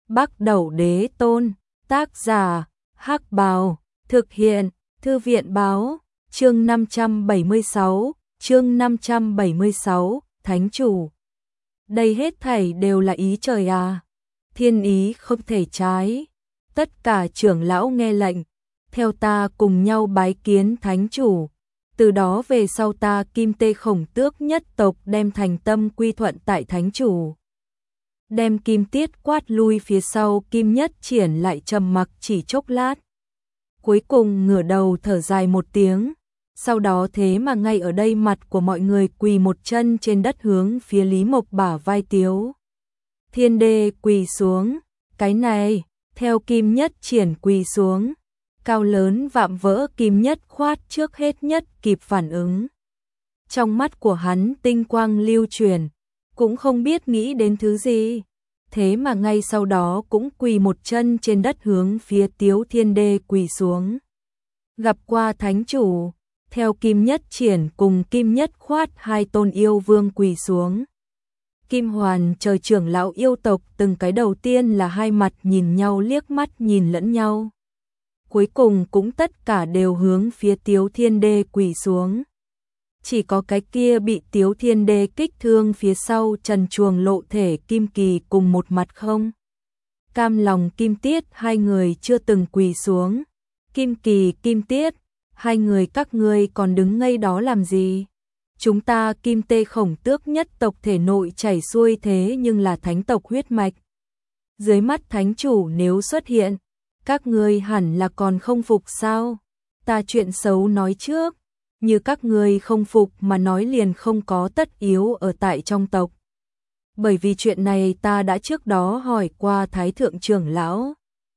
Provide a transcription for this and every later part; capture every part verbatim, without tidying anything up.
Bắc Đẩu Đế Tôn, tác giả, Hắc Bào, thực hiện, Thư viện báo, chương năm trăm bảy mươi sáu, chương năm trăm bảy mươi sáu, Thánh Chủ. Đây hết thảy đều là ý trời à, thiên ý không thể trái. Tất cả trưởng lão nghe lệnh, theo ta cùng nhau bái kiến Thánh Chủ. Từ đó về sau ta Kim Tê Khổng Tước nhất tộc đem thành tâm quy thuận tại Thánh Chủ. Đem Kim Tiết quát lui phía sau, Kim Nhất Triển lại trầm mặc chỉ chốc lát. Cuối cùng ngửa đầu thở dài một tiếng, sau đó thế mà ngay ở đây mặt của mọi người quỳ một chân trên đất hướng phía Lý Mộc bả vai Tiếu Thiên Đê quỳ xuống. Cái này, theo Kim Nhất Triển quỳ xuống, cao lớn vạm vỡ Kim Nhất Khoát trước hết nhất kịp phản ứng. Trong mắt của hắn tinh quang lưu truyền, cũng không biết nghĩ đến thứ gì, thế mà ngay sau đó cũng quỳ một chân trên đất hướng phía Tiếu Thiên Đê quỳ xuống. Gặp qua Thánh Chủ, theo Kim Nhất Triển cùng Kim Nhất Khoát hai tôn yêu vương quỳ xuống. Kim Hoàn trời trưởng lão yêu tộc từng cái đầu tiên là hai mặt nhìn nhau, liếc mắt nhìn lẫn nhau. Cuối cùng cũng tất cả đều hướng phía Tiếu Thiên Đê quỳ xuống. Chỉ có cái kia bị Tiếu Thiên Đê kích thương phía sau trần truồng lộ thể Kim Kỳ cùng một mặt không cam lòng Kim Tiết hai người chưa từng quỳ xuống. Kim Kỳ, Kim Tiết, hai người các ngươi còn đứng ngây đó làm gì? Chúng ta Kim Tê Khổng Tước nhất tộc thể nội chảy xuôi thế nhưng là thánh tộc huyết mạch. Dưới mắt Thánh Chủ nếu xuất hiện, các ngươi hẳn là còn không phục sao? Ta chuyện xấu nói trước, như các ngươi không phục mà nói liền không có tất yếu ở tại trong tộc. Bởi vì chuyện này ta đã trước đó hỏi qua Thái Thượng trưởng lão.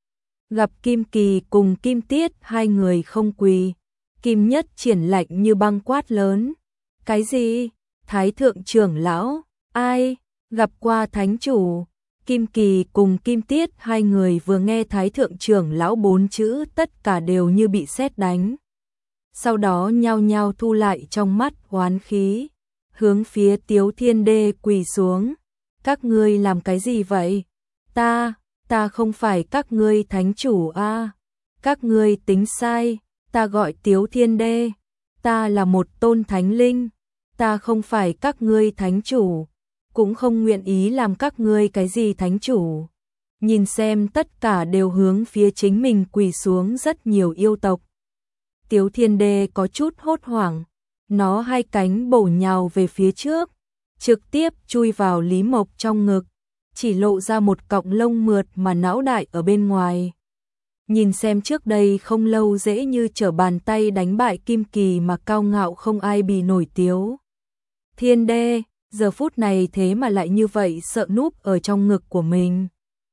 Gặp Kim Kỳ cùng Kim Tiết hai người không quỳ, Kim Nhất Triển lạnh như băng quát lớn. Cái gì? Thái Thượng trưởng lão? Ai? Gặp qua Thánh Chủ. Kim Kỳ cùng Kim Tiết hai người vừa nghe Thái Thượng trưởng lão bốn chữ tất cả đều như bị sét đánh. Sau đó nhao nhao thu lại trong mắt oán khí, hướng phía Tiếu Thiên Đê quỳ xuống. Các ngươi làm cái gì vậy? Ta, ta không phải các ngươi Thánh Chủ a. À. Các ngươi tính sai, ta gọi Tiếu Thiên Đê, ta là một tôn thánh linh, ta không phải các ngươi Thánh Chủ, cũng không nguyện ý làm các ngươi cái gì Thánh Chủ. Nhìn xem tất cả đều hướng phía chính mình quỳ xuống rất nhiều yêu tộc. Tiếu Thiên Đê có chút hốt hoảng, nó hai cánh bổ nhào về phía trước, trực tiếp chui vào Lý Mộc trong ngực, chỉ lộ ra một cọng lông mượt mà não đại ở bên ngoài. Nhìn xem trước đây không lâu dễ như trở bàn tay đánh bại Kim Kỳ mà cao ngạo không ai bì nổi Tiếu Thiên Đê, giờ phút này thế mà lại như vậy sợ núp ở trong ngực của mình.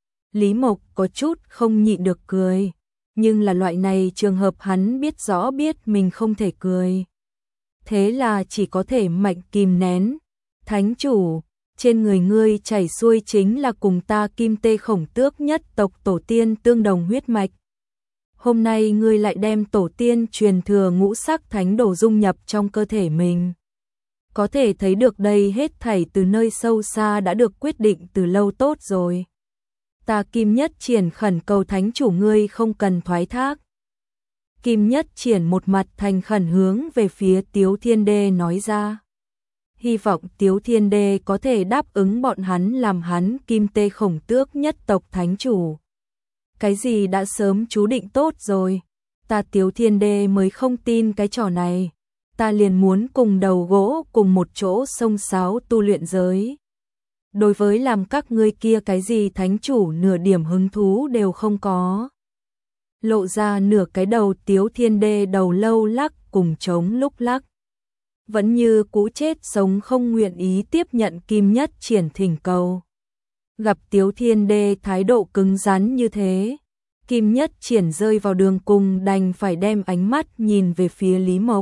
Lý Mộc có chút không nhịn được cười, nhưng là loại này trường hợp hắn biết rõ biết mình không thể cười. Thế là chỉ có thể mạnh kìm nén. Thánh Chủ, trên người ngươi chảy xuôi chính là cùng ta Kim Tê Khổng Tước nhất tộc tổ tiên tương đồng huyết mạch. Hôm nay ngươi lại đem tổ tiên truyền thừa ngũ sắc thánh đồ dung nhập trong cơ thể mình. Có thể thấy được đây hết thảy từ nơi sâu xa đã được quyết định từ lâu tốt rồi. Ta Kim Nhất Triển khẩn cầu Thánh Chủ ngươi không cần thoái thác. Kim Nhất Triển một mặt thành khẩn hướng về phía Tiếu Thiên Đê nói ra. Hy vọng Tiếu Thiên Đê có thể đáp ứng bọn hắn làm hắn Kim Tê Khổng Tước nhất tộc Thánh Chủ. Cái gì đã sớm chú định tốt rồi, ta Tiếu Thiên Đê mới không tin cái trò này. Ta liền muốn cùng đầu gỗ cùng một chỗ xông xáo tu luyện giới. Đối với làm các ngươi kia cái gì Thánh Chủ nửa điểm hứng thú đều không có. Lộ ra nửa cái đầu Tiếu Thiên Đê đầu lâu lắc cùng chống lúc lắc. Vẫn như cũ chết sống không nguyện ý tiếp nhận Kim Nhất Triển thỉnh cầu. Gặp Tiếu Thiên Đê thái độ cứng rắn như thế, Kim Nhất Triển rơi vào đường cùng đành phải đem ánh mắt nhìn về phía Lý Mộc.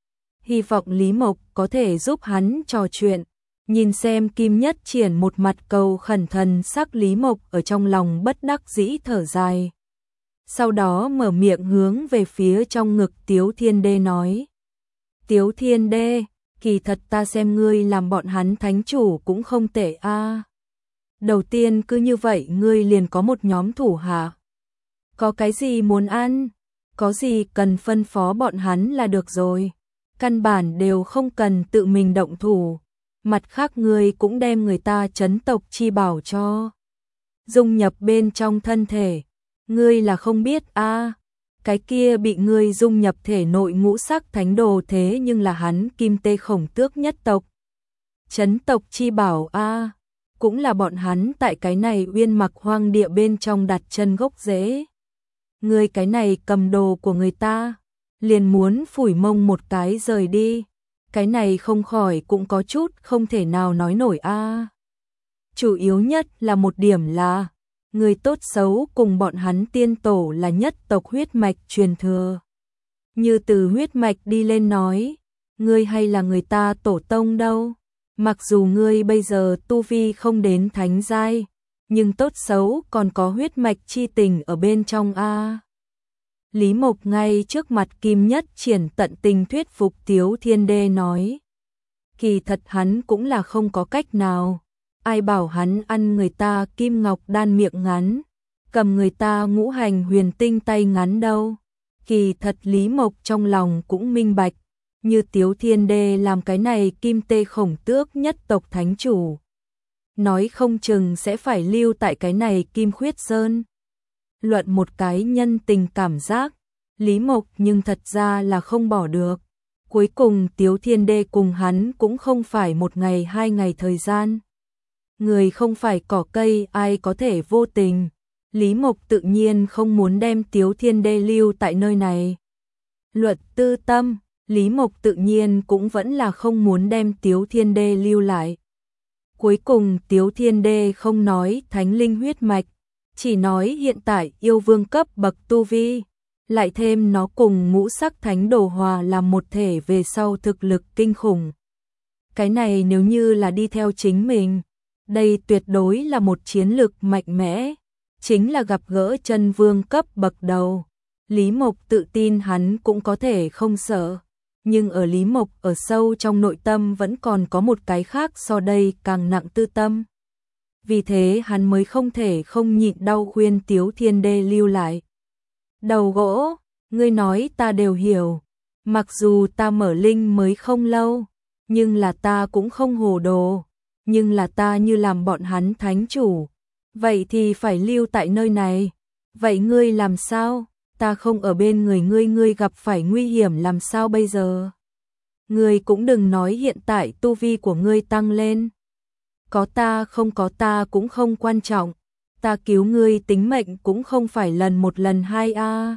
Hy vọng Lý Mộc có thể giúp hắn trò chuyện, nhìn xem Kim Nhất Triển một mặt cầu khẩn thần sắc. Lý Mộc ở trong lòng bất đắc dĩ thở dài. Sau đó mở miệng hướng về phía trong ngực Tiếu Thiên Đê nói. Tiếu Thiên Đê, kỳ thật ta xem ngươi làm bọn hắn Thánh Chủ cũng không tệ a. Đầu tiên cứ như vậy ngươi liền có một nhóm thủ hạ. Có cái gì muốn ăn, có gì cần phân phó bọn hắn là được rồi. Căn bản đều không cần tự mình động thủ. Mặt khác ngươi cũng đem người ta trấn tộc chi bảo cho dung nhập bên trong thân thể. Ngươi là không biết a, à, cái kia bị ngươi dung nhập thể nội ngũ sắc thánh đồ thế nhưng là hắn Kim Tê Khổng Tước nhất tộc. Trấn tộc chi bảo a, à, cũng là bọn hắn tại cái này Uyên Mặc hoang địa bên trong đặt chân gốc rễ. Ngươi cái này cầm đồ của người ta, liền muốn phủi mông một cái rời đi. Cái này không khỏi cũng có chút không thể nào nói nổi a. À. Chủ yếu nhất là một điểm là, người tốt xấu cùng bọn hắn tiên tổ là nhất tộc huyết mạch truyền thừa. Như từ huyết mạch đi lên nói, ngươi hay là người ta tổ tông đâu. Mặc dù ngươi bây giờ tu vi không đến thánh giai, nhưng tốt xấu còn có huyết mạch chi tình ở bên trong a. À. Lý Mộc ngay trước mặt Kim Nhất Triển tận tình thuyết phục Tiếu Thiên Đê nói. Kỳ thật hắn cũng là không có cách nào. Ai bảo hắn ăn người ta kim ngọc đan miệng ngắn, cầm người ta ngũ hành huyền tinh tay ngắn đâu. Kỳ thật Lý Mộc trong lòng cũng minh bạch, như Tiếu Thiên Đê làm cái này Kim Tê Khổng Tước nhất tộc thánh chủ. Nói không chừng sẽ phải lưu tại cái này Kim Khuyết Sơn. Luận một cái nhân tình cảm giác, Lý Mộc nhưng thật ra là không bỏ được. Cuối cùng Tiếu Thiên Đê cùng hắn cũng không phải một ngày hai ngày thời gian. Người không phải cỏ cây ai có thể vô tình. Lý Mộc tự nhiên không muốn đem Tiếu Thiên Đê lưu tại nơi này. Luật tư tâm, Lý Mộc tự nhiên cũng vẫn là không muốn đem Tiếu Thiên Đê lưu lại. Cuối cùng Tiếu Thiên Đê không nói thánh linh huyết mạch, chỉ nói hiện tại yêu vương cấp bậc tu vi, lại thêm nó cùng ngũ sắc thánh đồ hòa làm một thể về sau thực lực kinh khủng. Cái này nếu như là đi theo chính mình, đây tuyệt đối là một chiến lực mạnh mẽ, chính là gặp gỡ chân vương cấp bậc đầu. Lý Mộc tự tin hắn cũng có thể không sợ, nhưng ở Lý Mộc ở sâu trong nội tâm vẫn còn có một cái khác so đây càng nặng tư tâm. Vì thế hắn mới không thể không nhịn đau khuyên Tiếu Thiên Đê lưu lại. Đầu gỗ, ngươi nói ta đều hiểu, mặc dù ta mở linh mới không lâu, nhưng là ta cũng không hồ đồ, nhưng là ta như làm bọn hắn thánh chủ, vậy thì phải lưu tại nơi này. Vậy ngươi làm sao? Ta không ở bên người ngươi, ngươi gặp phải nguy hiểm làm sao bây giờ? Ngươi cũng đừng nói hiện tại tu vi của ngươi tăng lên. Có ta không có ta cũng không quan trọng, ta cứu ngươi tính mệnh cũng không phải lần một lần hai a. À.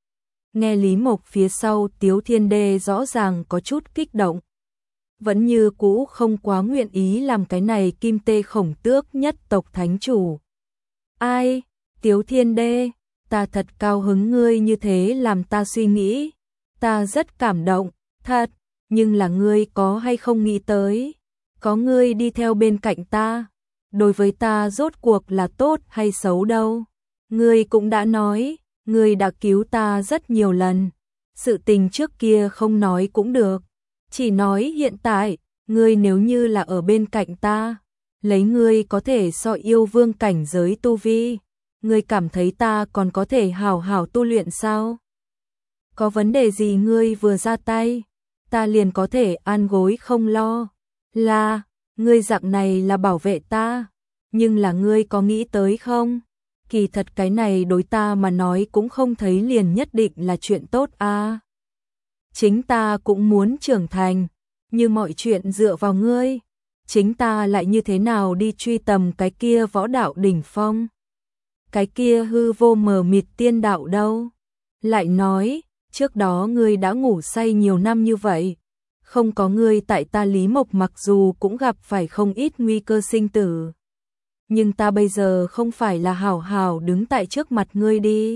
Nghe Lý Mộc phía sau Tiếu Thiên Đê rõ ràng có chút kích động. Vẫn như cũ không quá nguyện ý làm cái này Kim Tê Khổng Tước nhất tộc thánh chủ. Ai? Tiếu Thiên Đê, ta thật cao hứng ngươi như thế làm ta suy nghĩ. Ta rất cảm động, thật, nhưng là ngươi có hay không nghĩ tới? Có ngươi đi theo bên cạnh ta, đối với ta rốt cuộc là tốt hay xấu đâu. Ngươi cũng đã nói, ngươi đã cứu ta rất nhiều lần. Sự tình trước kia không nói cũng được, chỉ nói hiện tại, ngươi nếu như là ở bên cạnh ta, lấy ngươi có thể so yêu vương cảnh giới tu vi, ngươi cảm thấy ta còn có thể hào hào tu luyện sao? Có vấn đề gì ngươi vừa ra tay, ta liền có thể an gối không lo. Là, ngươi dạng này là bảo vệ ta, nhưng là ngươi có nghĩ tới không? Kỳ thật cái này đối ta mà nói cũng không thấy liền nhất định là chuyện tốt a. À. Chính ta cũng muốn trưởng thành, như mọi chuyện dựa vào ngươi, chính ta lại như thế nào đi truy tầm cái kia võ đạo đỉnh phong? Cái kia hư vô mờ mịt tiên đạo đâu? Lại nói, trước đó ngươi đã ngủ say nhiều năm như vậy, không có ngươi tại ta Lý Mộc mặc dù cũng gặp phải không ít nguy cơ sinh tử. Nhưng ta bây giờ không phải là hảo hảo đứng tại trước mặt ngươi đi.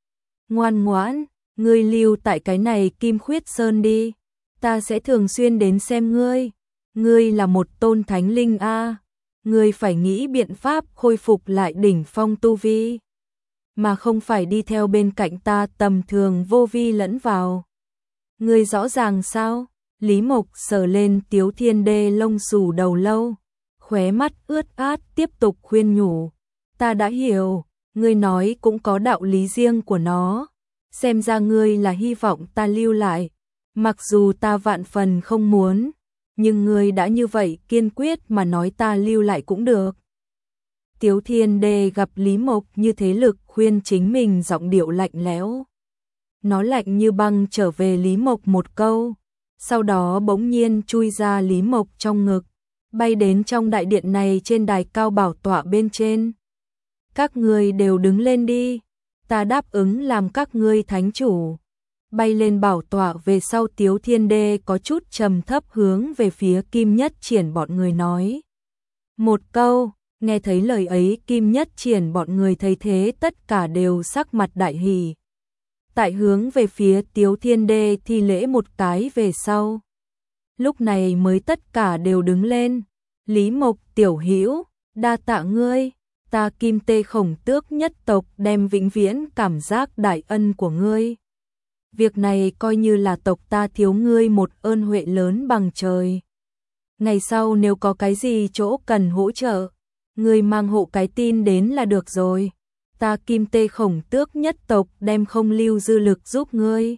Ngoan ngoãn, ngươi lưu tại cái này Kim Khuyết Sơn đi, ta sẽ thường xuyên đến xem ngươi. Ngươi là một tôn thánh linh a, ngươi phải nghĩ biện pháp khôi phục lại đỉnh phong tu vi, mà không phải đi theo bên cạnh ta tầm thường vô vi lẫn vào. Ngươi rõ ràng sao? Lý Mộc sờ lên Tiếu Thiên Đê lông xù đầu lâu, khóe mắt ướt át tiếp tục khuyên nhủ. Ta đã hiểu, ngươi nói cũng có đạo lý riêng của nó. Xem ra ngươi là hy vọng ta lưu lại. Mặc dù ta vạn phần không muốn, nhưng ngươi đã như vậy kiên quyết mà nói ta lưu lại cũng được. Tiếu Thiên Đê gặp Lý Mộc như thế lực khuyên chính mình giọng điệu lạnh lẽo. Nó lạnh như băng trở về Lý Mộc một câu, sau đó bỗng nhiên chui ra Lý Mộc trong ngực, bay đến trong đại điện này trên đài cao bảo tọa bên trên. Các ngươi đều đứng lên đi, ta đáp ứng làm các ngươi thánh chủ. Bay lên bảo tọa về sau Tiếu Thiên Đê có chút trầm thấp hướng về phía Kim Nhất Triển bọn người nói. Một câu, nghe thấy lời ấy Kim Nhất Triển bọn người thấy thế tất cả đều sắc mặt đại hỉ. Tại hướng về phía Tiếu Thiên Đê thi lễ một cái về sau. Lúc này mới tất cả đều đứng lên. Lý Mộc tiểu hữu, đa tạ ngươi, ta Kim Tê Khổng Tước nhất tộc đem vĩnh viễn cảm giác đại ân của ngươi. Việc này coi như là tộc ta thiếu ngươi một ơn huệ lớn bằng trời. Ngày sau nếu có cái gì chỗ cần hỗ trợ, ngươi mang hộ cái tin đến là được rồi. Ta Kim Tê Khổng Tước nhất tộc đem không lưu dư lực giúp ngươi.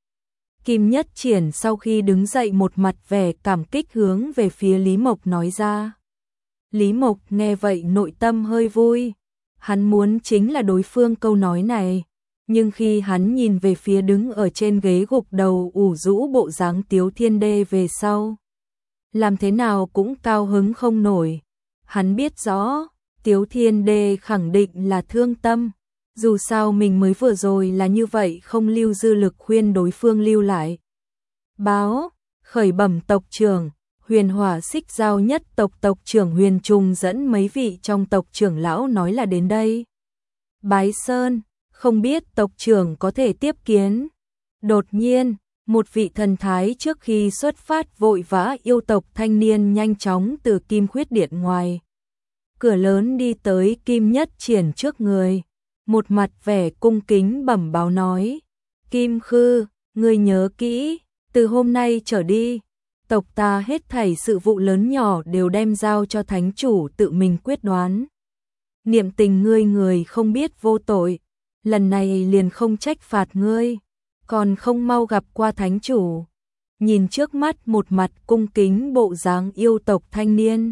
Kim Nhất Triển sau khi đứng dậy một mặt vẻ cảm kích hướng về phía Lý Mộc nói ra. Lý Mộc nghe vậy nội tâm hơi vui. Hắn muốn chính là đối phương câu nói này. Nhưng khi hắn nhìn về phía đứng ở trên ghế gục đầu ủ rũ bộ dáng Tiếu Thiên Đê về sau, làm thế nào cũng cao hứng không nổi. Hắn biết rõ, Tiếu Thiên Đê khẳng định là thương tâm. Dù sao mình mới vừa rồi là như vậy không lưu dư lực khuyên đối phương lưu lại. Báo, khởi bẩm tộc trưởng, Huyền Hỏa Xích Giao nhất tộc tộc trưởng Huyền Trùng dẫn mấy vị trong tộc trưởng lão nói là đến đây. Bái Sơn, không biết tộc trưởng có thể tiếp kiến. Đột nhiên, một vị thần thái trước khi xuất phát vội vã yêu tộc thanh niên nhanh chóng từ Kim Khuyết Điện ngoài cửa lớn đi tới Kim Nhất Triển trước người. Một mặt vẻ cung kính bẩm báo nói. Kim Khư, ngươi nhớ kỹ, từ hôm nay trở đi, tộc ta hết thảy sự vụ lớn nhỏ đều đem giao cho thánh chủ tự mình quyết đoán. Niệm tình ngươi người không biết vô tội, lần này liền không trách phạt ngươi, còn không mau gặp qua thánh chủ. Nhìn trước mắt một mặt cung kính bộ dáng yêu tộc thanh niên,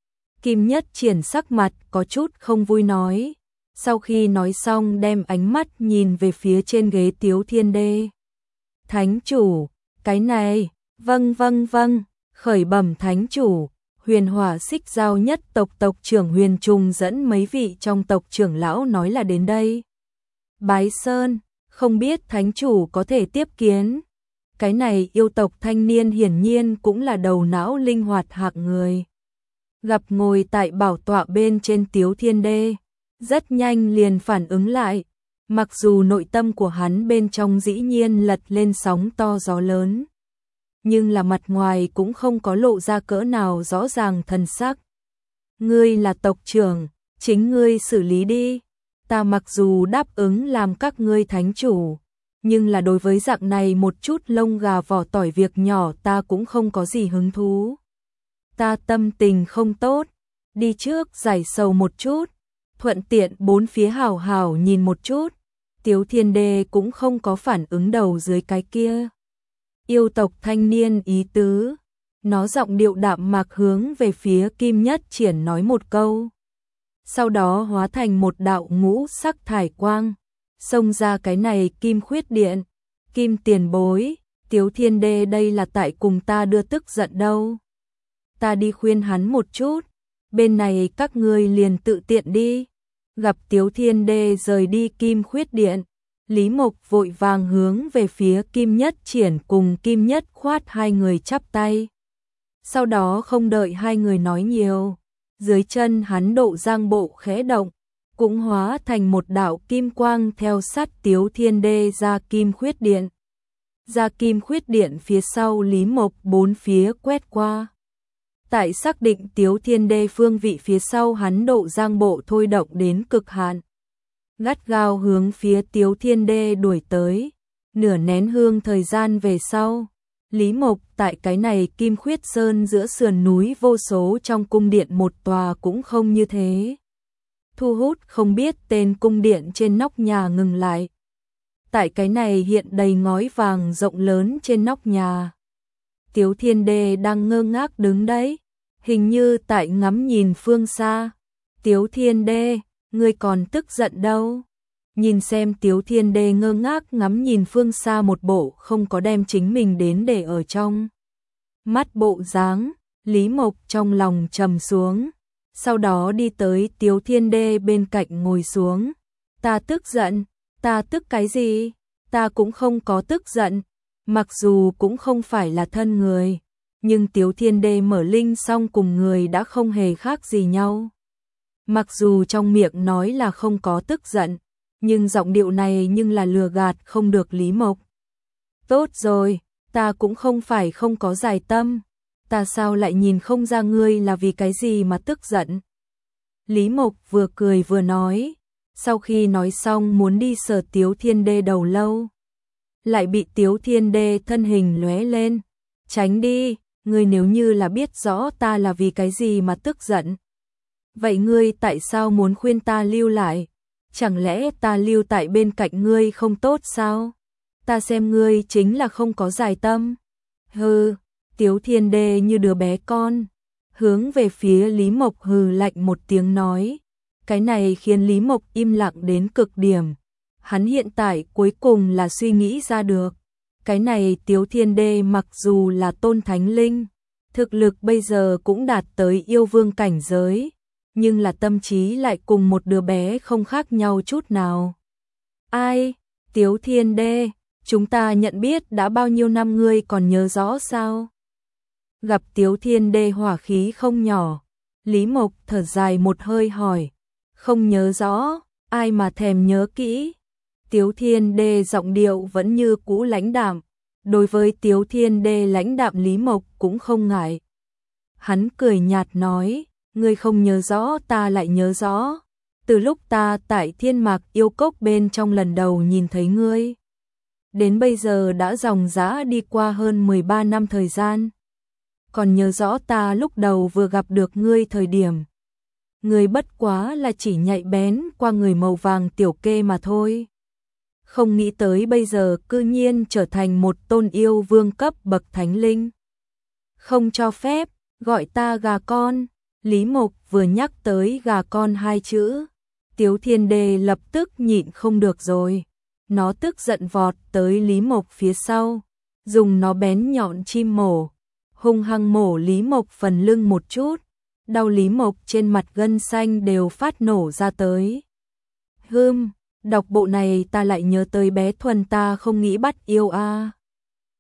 Kim Nhất Triển sắc mặt có chút không vui nói. Sau khi nói xong đem ánh mắt nhìn về phía trên ghế Tiếu Thiên Đê. Thánh chủ, cái này, vâng vâng vâng, khởi bẩm thánh chủ, Huyền Hỏa Xích Giao nhất tộc tộc trưởng Huyền Trùng dẫn mấy vị trong tộc trưởng lão nói là đến đây. Bái Sơn, không biết thánh chủ có thể tiếp kiến. Cái này yêu tộc thanh niên hiển nhiên cũng là đầu não linh hoạt hạng người. Gặp ngồi tại bảo tọa bên trên Tiếu Thiên Đê, rất nhanh liền phản ứng lại, mặc dù nội tâm của hắn bên trong dĩ nhiên lật lên sóng to gió lớn, nhưng là mặt ngoài cũng không có lộ ra cỡ nào rõ ràng thần sắc. Ngươi là tộc trưởng, chính ngươi xử lý đi, ta mặc dù đáp ứng làm các ngươi thánh chủ, nhưng là đối với dạng này một chút lông gà vỏ tỏi việc nhỏ ta cũng không có gì hứng thú. Ta tâm tình không tốt, đi trước giải sầu một chút, thuận tiện bốn phía hào hào nhìn một chút. Tiếu Thiên Đê cũng không có phản ứng đầu dưới cái kia yêu tộc thanh niên ý tứ. Nó giọng điệu đạm mạc hướng về phía Kim Nhất Triển nói một câu, sau đó hóa thành một đạo ngũ sắc thải quang, xông ra cái này Kim Khuyết Điện. Kim tiền bối, Tiếu Thiên Đê đây là tại cùng ta đưa tức giận đâu. Ta đi khuyên hắn một chút, bên này các ngươi liền tự tiện đi. Gặp Tiếu Thiên Đê rời đi Kim Khuyết Điện, Lý Mộc vội vàng hướng về phía Kim Nhất Triển cùng Kim Nhất Khoát hai người chắp tay. Sau đó không đợi hai người nói nhiều, dưới chân hắn độ giang bộ khẽ động, cũng hóa thành một đạo kim quang theo sát Tiếu Thiên Đê ra Kim Khuyết Điện. Ra Kim Khuyết Điện phía sau Lý Mộc bốn phía quét qua. Tại xác định Tiếu Thiên Đê phương vị phía sau hắn độ giang bộ thôi động đến cực hạn, gắt gao hướng phía Tiếu Thiên Đê đuổi tới. Nửa nén hương thời gian về sau, Lý Mộc tại cái này Kim Khuyết Sơn giữa sườn núi vô số trong cung điện một tòa cũng không như thế. Thu hút không biết tên cung điện trên nóc nhà ngừng lại. Tại cái này hiện đầy ngói vàng rộng lớn trên nóc nhà. Tiếu Thiên Đê đang ngơ ngác đứng đấy, hình như tại ngắm nhìn phương xa. Tiếu Thiên Đê, ngươi còn tức giận đâu? Nhìn xem Tiếu Thiên Đê ngơ ngác ngắm nhìn phương xa một bộ không có đem chính mình đến để ở trong mắt bộ dáng, Lý Mộc trong lòng trầm xuống, sau đó đi tới Tiếu Thiên Đê bên cạnh ngồi xuống. Ta tức giận, ta tức cái gì? Ta cũng không có tức giận, mặc dù cũng không phải là thân người, nhưng Tiếu Thiên Đê mở linh xong cùng người đã không hề khác gì nhau. Mặc dù trong miệng nói là không có tức giận, nhưng giọng điệu này nhưng là lừa gạt không được Lý Mộc. Tốt rồi, ta cũng không phải không có giải tâm, ta sao lại nhìn không ra ngươi là vì cái gì mà tức giận. Lý Mộc vừa cười vừa nói, sau khi nói xong muốn đi sờ Tiếu Thiên Đê đầu lâu, lại bị Tiếu Thiên Đê thân hình lóe lên. Tránh đi, ngươi nếu như là biết rõ ta là vì cái gì mà tức giận, vậy ngươi tại sao muốn khuyên ta lưu lại? Chẳng lẽ ta lưu tại bên cạnh ngươi không tốt sao? Ta xem ngươi chính là không có giải tâm. Hừ, Tiếu Thiên Đê như đứa bé con, hướng về phía Lý Mộc hừ lạnh một tiếng nói. Cái này khiến Lý Mộc im lặng đến cực điểm. Hắn hiện tại cuối cùng là suy nghĩ ra được. Cái này Tiếu Thiên Đê mặc dù là tôn thánh linh, thực lực bây giờ cũng đạt tới yêu vương cảnh giới, nhưng là tâm trí lại cùng một đứa bé không khác nhau chút nào. Ai? Tiếu Thiên Đê, chúng ta nhận biết đã bao nhiêu năm ngươi còn nhớ rõ sao? Gặp Tiếu Thiên Đê hỏa khí không nhỏ, Lý Mộc thở dài một hơi hỏi, không nhớ rõ, ai mà thèm nhớ kỹ. Tiếu Thiên Đê giọng điệu vẫn như cũ lãnh đạm, đối với Tiếu Thiên Đê lãnh đạm Lý Mộc cũng không ngại. Hắn cười nhạt nói, ngươi không nhớ rõ ta lại nhớ rõ, từ lúc ta tại Thiên Mạc Yêu Cốc bên trong lần đầu nhìn thấy ngươi, đến bây giờ đã dòng dã đi qua hơn mười ba năm thời gian. Còn nhớ rõ ta lúc đầu vừa gặp được ngươi thời điểm, ngươi bất quá là chỉ nhạy bén qua người màu vàng tiểu kê mà thôi. Không nghĩ tới bây giờ cư nhiên trở thành một tôn yêu vương cấp bậc thánh linh. Không cho phép, gọi ta gà con. Lý Mộc vừa nhắc tới gà con hai chữ, Tiếu Thiên Đê lập tức nhịn không được rồi. Nó tức giận vọt tới Lý Mộc phía sau, dùng nó bén nhọn chim mổ, hung hăng mổ Lý Mộc phần lưng một chút, đau Lý Mộc trên mặt gân xanh đều phát nổ ra tới. Hừm, đọc bộ này ta lại nhớ tới bé Thuần ta không nghĩ bắt yêu a. À.